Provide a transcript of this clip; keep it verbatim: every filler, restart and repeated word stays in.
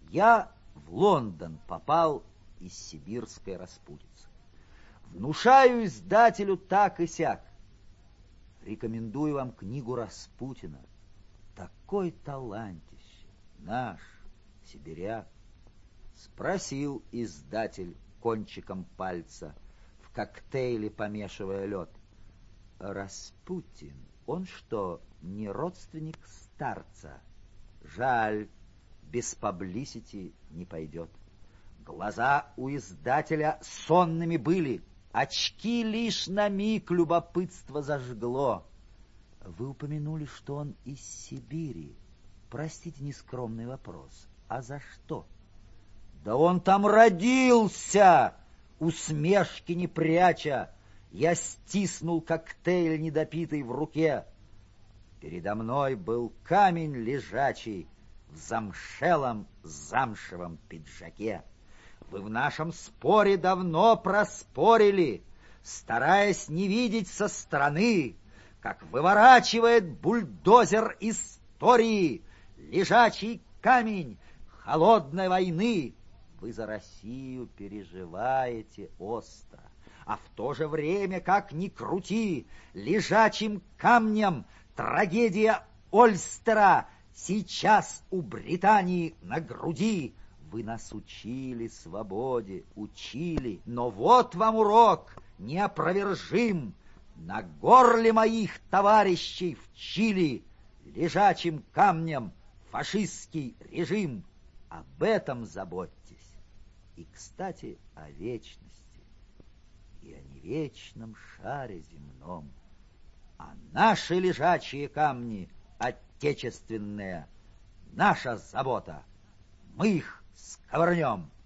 Я в Лондон попал из сибирской распутицы. Внушаю издателю так и сяк. Рекомендую вам книгу Распутина. Такой талантище, наш, сибиряк. Спросил издатель кончиком пальца, в коктейле помешивая лед. Распутин, он что, не родственник старца? Жаль, без паблисити не пойдет. Глаза у издателя сонными были, очки лишь на миг любопытство зажгло. Вы упомянули, что он из Сибири. Простите нескромный вопрос, а за что? Да он там родился, усмешки не пряча. Я стиснул коктейль недопитый в руке. Передо мной был камень лежачий в замшелом замшевом пиджаке. Вы в нашем споре давно проспорили, стараясь не видеть со стороны, как выворачивает бульдозер истории лежачий камень холодной войны. Вы за Россию переживаете остро, а в то же время, как ни крути, лежачим камнем трагедия Ольстера сейчас у Британии на груди. Вы нас учили свободе, учили, но вот вам урок неопровержим. На горле моих товарищей в Чили лежачим камнем фашистский режим. Об этом заботьтесь. И, кстати, о вечности и о невечном шаре земном. А наши лежачие камни отечественные, наша забота. Мы их сковырнем.